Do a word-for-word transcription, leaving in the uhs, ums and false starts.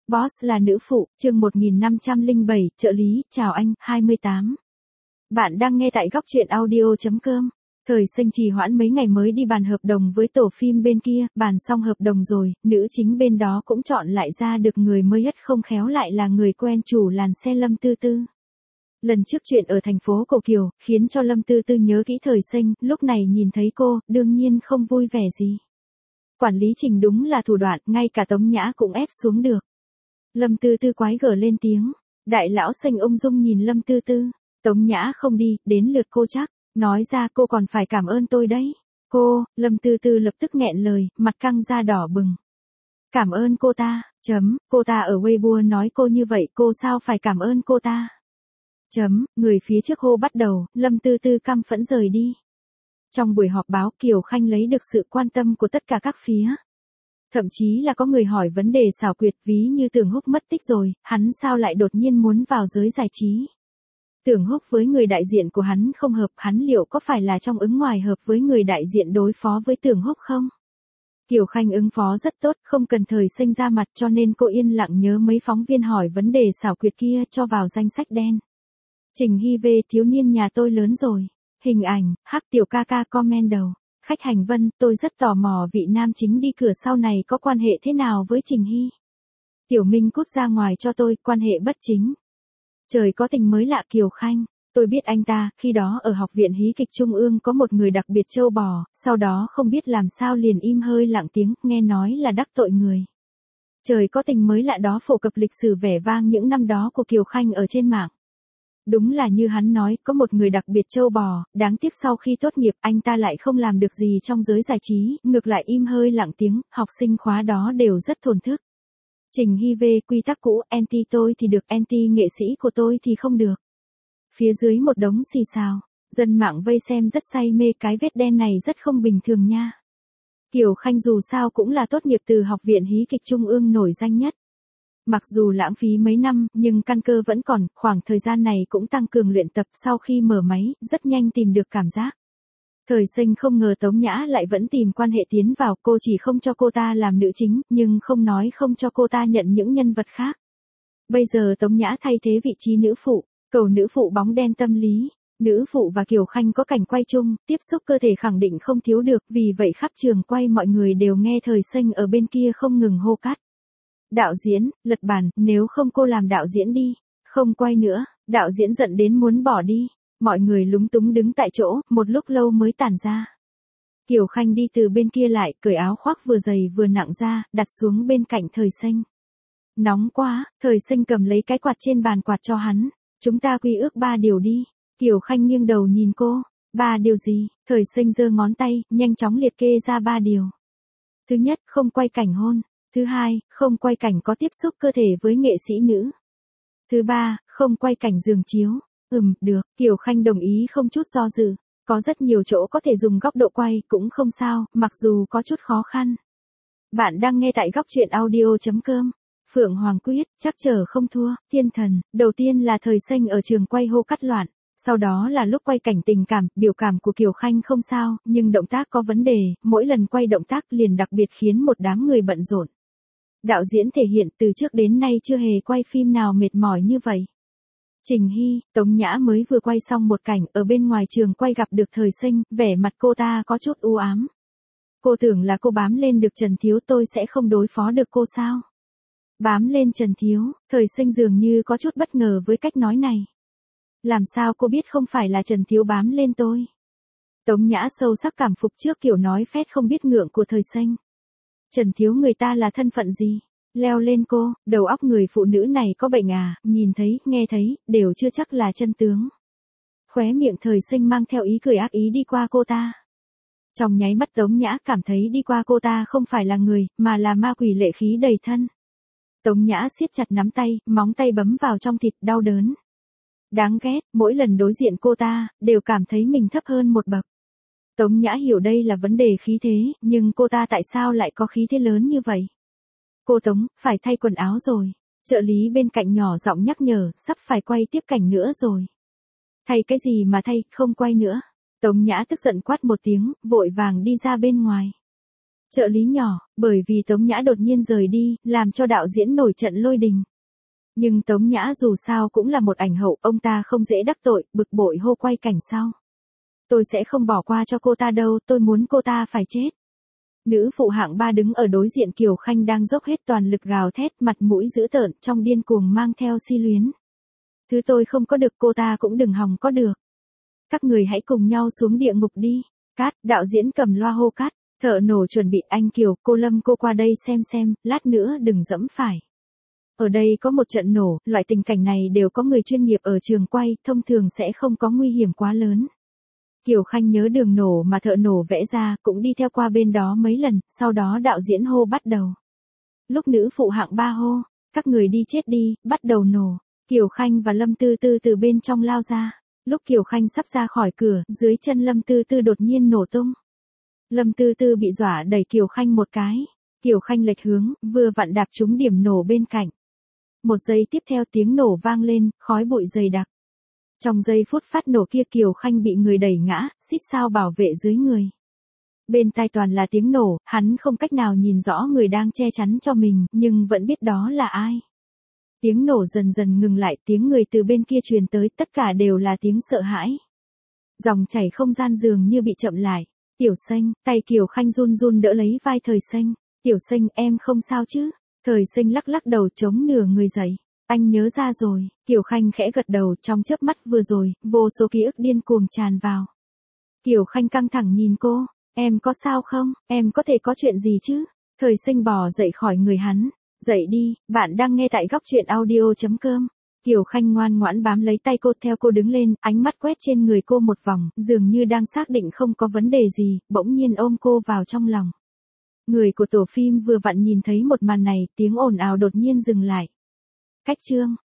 Boss là nữ phụ, chương một nghìn năm trăm lẻ bảy, trợ lý, chào anh, hai mươi tám. Bạn đang nghe tại góc truyện audio.com. Thời sinh trì hoãn mấy ngày mới đi bàn hợp đồng với tổ phim bên kia, bàn xong hợp đồng rồi, nữ chính bên đó cũng chọn lại ra được người mới nhất, không khéo lại là người quen chủ làn xe Lâm Tư Tư. Lần trước chuyện ở thành phố Cổ Kiều, khiến cho Lâm Tư Tư nhớ kỹ thời sinh, lúc này nhìn thấy cô, đương nhiên không vui vẻ gì. Quản lý Trình đúng là thủ đoạn, ngay cả Tống Nhã cũng ép xuống được. Lâm Tư Tư quái gở lên tiếng. Đại lão Sinh ung dung nhìn Lâm Tư Tư. Tống Nhã không đi, đến lượt cô chắc. Nói ra cô còn phải cảm ơn tôi đấy. Cô, Lâm Tư Tư lập tức nghẹn lời, mặt căng da đỏ bừng. Cảm ơn cô ta, chấm, cô ta ở Weibo nói cô như vậy, cô sao phải cảm ơn cô ta. Chấm, người phía trước hô bắt đầu, Lâm Tư Tư căm phẫn rời đi. Trong buổi họp báo, Kiều Khanh lấy được sự quan tâm của tất cả các phía. Thậm chí là có người hỏi vấn đề xảo quyệt, ví như Tưởng Húc mất tích rồi, hắn sao lại đột nhiên muốn vào giới giải trí. Tưởng Húc với người đại diện của hắn không hợp, hắn liệu có phải là trong ứng ngoài hợp với người đại diện đối phó với Tưởng Húc không? Kiều Khanh ứng phó rất tốt, không cần thời sinh ra mặt, cho nên cô yên lặng nhớ mấy phóng viên hỏi vấn đề xảo quyệt kia cho vào danh sách đen. Trình Hy về thiếu niên nhà tôi lớn rồi. Hình ảnh, hắc tiểu ca ca comment đầu. Khách hành Vân, tôi rất tò mò vị nam chính đi cửa sau này có quan hệ thế nào với Trình Hy. Tiểu Minh cút ra ngoài cho tôi, quan hệ bất chính. Trời có tình mới lạ Kiều Khanh. Tôi biết anh ta, khi đó ở Học viện Hí kịch Trung ương có một người đặc biệt trâu bò, sau đó không biết làm sao liền im hơi lặng tiếng, nghe nói là đắc tội người. Trời có tình mới lạ đó phổ cập lịch sử vẻ vang những năm đó của Kiều Khanh ở trên mạng. Đúng là như hắn nói, có một người đặc biệt trâu bò, đáng tiếc sau khi tốt nghiệp anh ta lại không làm được gì trong giới giải trí, ngược lại im hơi lặng tiếng, học sinh khóa đó đều rất thổn thức. Trình Hy về quy tắc cũ, anti tôi thì được, anti nghệ sĩ của tôi thì không được. Phía dưới một đống xì xào, dân mạng vây xem rất say mê, cái vết đen này rất không bình thường nha. Kiều Khanh dù sao cũng là tốt nghiệp từ Học viện Hí kịch Trung ương nổi danh nhất. Mặc dù lãng phí mấy năm, nhưng căn cơ vẫn còn, khoảng thời gian này cũng tăng cường luyện tập, sau khi mở máy, rất nhanh tìm được cảm giác. Thời sinh không ngờ Tống Nhã lại vẫn tìm quan hệ tiến vào, cô chỉ không cho cô ta làm nữ chính, nhưng không nói không cho cô ta nhận những nhân vật khác. Bây giờ Tống Nhã thay thế vị trí nữ phụ, cầu nữ phụ bóng đen tâm lý. Nữ phụ và Kiều Khanh có cảnh quay chung, tiếp xúc cơ thể khẳng định không thiếu được, vì vậy khắp trường quay mọi người đều nghe thời sinh ở bên kia không ngừng hô cắt. Đạo diễn, lật bàn, nếu không cô làm đạo diễn đi, không quay nữa, đạo diễn giận đến muốn bỏ đi, mọi người lúng túng đứng tại chỗ, một lúc lâu mới tản ra. Kiều Khanh đi từ bên kia lại, cởi áo khoác vừa dày vừa nặng ra, đặt xuống bên cạnh thời sinh. Nóng quá, thời sinh cầm lấy cái quạt trên bàn quạt cho hắn, chúng ta quy ước ba điều đi. Kiều Khanh nghiêng đầu nhìn cô, ba điều gì, thời sinh giơ ngón tay, nhanh chóng liệt kê ra ba điều. Thứ nhất, không quay cảnh hôn. Thứ hai, không quay cảnh có tiếp xúc cơ thể với nghệ sĩ nữ. Thứ ba, không quay cảnh giường chiếu. Ừm, được, Kiều Khanh đồng ý không chút do dự. Có rất nhiều chỗ có thể dùng góc độ quay, cũng không sao, mặc dù có chút khó khăn. Bạn đang nghe tại góc truyện audio.com. Phượng Hoàng Quyết, chắc chờ không thua, thiên thần, đầu tiên là thời sinh ở trường quay hô cắt loạn. Sau đó là lúc quay cảnh tình cảm, biểu cảm của Kiều Khanh không sao, nhưng động tác có vấn đề, mỗi lần quay động tác liền đặc biệt khiến một đám người bận rộn. Đạo diễn thể hiện từ trước đến nay chưa hề quay phim nào mệt mỏi như vậy. Trình Hy, Tống Nhã mới vừa quay xong một cảnh ở bên ngoài trường quay gặp được thời sinh, vẻ mặt cô ta có chút u ám. Cô tưởng là cô bám lên được Trần Thiếu, tôi sẽ không đối phó được cô sao? Bám lên Trần Thiếu, thời sinh dường như có chút bất ngờ với cách nói này. Làm sao cô biết không phải là Trần Thiếu bám lên tôi? Tống Nhã sâu sắc cảm phục trước kiểu nói phét không biết ngượng của thời sinh. Trần Thiếu người ta là thân phận gì? Leo lên cô, đầu óc người phụ nữ này có bệnh à, nhìn thấy, nghe thấy, đều chưa chắc là chân tướng. Khóe miệng thời sinh mang theo ý cười ác ý đi qua cô ta. Trong nháy mắt Tống Nhã cảm thấy đi qua cô ta không phải là người, mà là ma quỷ lệ khí đầy thân. Tống Nhã siết chặt nắm tay, móng tay bấm vào trong thịt, đau đớn. Đáng ghét, mỗi lần đối diện cô ta, đều cảm thấy mình thấp hơn một bậc. Tống Nhã hiểu đây là vấn đề khí thế, nhưng cô ta tại sao lại có khí thế lớn như vậy? Cô Tống, phải thay quần áo rồi. Trợ lý bên cạnh nhỏ giọng nhắc nhở, sắp phải quay tiếp cảnh nữa rồi. Thay cái gì mà thay, không quay nữa. Tống Nhã tức giận quát một tiếng, vội vàng đi ra bên ngoài. Trợ lý nhỏ, bởi vì Tống Nhã đột nhiên rời đi, làm cho đạo diễn nổi trận lôi đình. Nhưng Tống Nhã dù sao cũng là một ảnh hậu, ông ta không dễ đắc tội, bực bội hô quay cảnh sau. Tôi sẽ không bỏ qua cho cô ta đâu, tôi muốn cô ta phải chết. Nữ phụ hạng ba đứng ở đối diện Kiều Khanh đang dốc hết toàn lực gào thét, mặt mũi dữ tợn, trong điên cuồng mang theo si luyến. Thứ tôi không có được cô ta cũng đừng hòng có được. Các người hãy cùng nhau xuống địa ngục đi. Cát, đạo diễn cầm loa hô cát, thợ nổ chuẩn bị, anh Kiều, cô Lâm cô qua đây xem xem, lát nữa đừng dẫm phải. Ở đây có một trận nổ, loại tình cảnh này đều có người chuyên nghiệp ở trường quay, thông thường sẽ không có nguy hiểm quá lớn. Kiều Khanh nhớ đường nổ mà thợ nổ vẽ ra, cũng đi theo qua bên đó mấy lần, sau đó đạo diễn hô bắt đầu. Lúc nữ phụ hạng ba hô, các người đi chết đi, bắt đầu nổ. Kiều Khanh và Lâm Tư Tư từ bên trong lao ra. Lúc Kiều Khanh sắp ra khỏi cửa, dưới chân Lâm Tư Tư đột nhiên nổ tung. Lâm Tư Tư bị dọa đẩy Kiều Khanh một cái. Kiều Khanh lệch hướng, vừa vặn đạp trúng điểm nổ bên cạnh. Một giây tiếp theo tiếng nổ vang lên, khói bụi dày đặc. Trong giây phút phát nổ kia Kiều Khanh bị người đẩy ngã, xít sao bảo vệ dưới người. Bên tai toàn là tiếng nổ, hắn không cách nào nhìn rõ người đang che chắn cho mình, nhưng vẫn biết đó là ai. Tiếng nổ dần dần ngừng lại, tiếng người từ bên kia truyền tới, tất cả đều là tiếng sợ hãi. Dòng chảy không gian dường như bị chậm lại. Tiểu Xanh, tay Kiều Khanh run run đỡ lấy vai Thời Xanh. Tiểu Xanh, em không sao chứ? Thời Xanh lắc lắc đầu chống nửa người dậy. Anh nhớ ra rồi. Kiều Khanh khẽ gật đầu, trong chớp mắt vừa rồi, vô số ký ức điên cuồng tràn vào. Kiều Khanh căng thẳng nhìn cô. Em có sao không? Em có thể có chuyện gì chứ? Thời Xanh bò dậy khỏi người hắn. Dậy đi, bạn đang nghe tại góc truyện audio chấm com. Kiều Khanh ngoan ngoãn bám lấy tay cô, theo cô đứng lên, ánh mắt quét trên người cô một vòng, dường như đang xác định không có vấn đề gì, bỗng nhiên ôm cô vào trong lòng. Người của tổ phim vừa vặn nhìn thấy một màn này, tiếng ồn ào đột nhiên dừng lại. Cách chương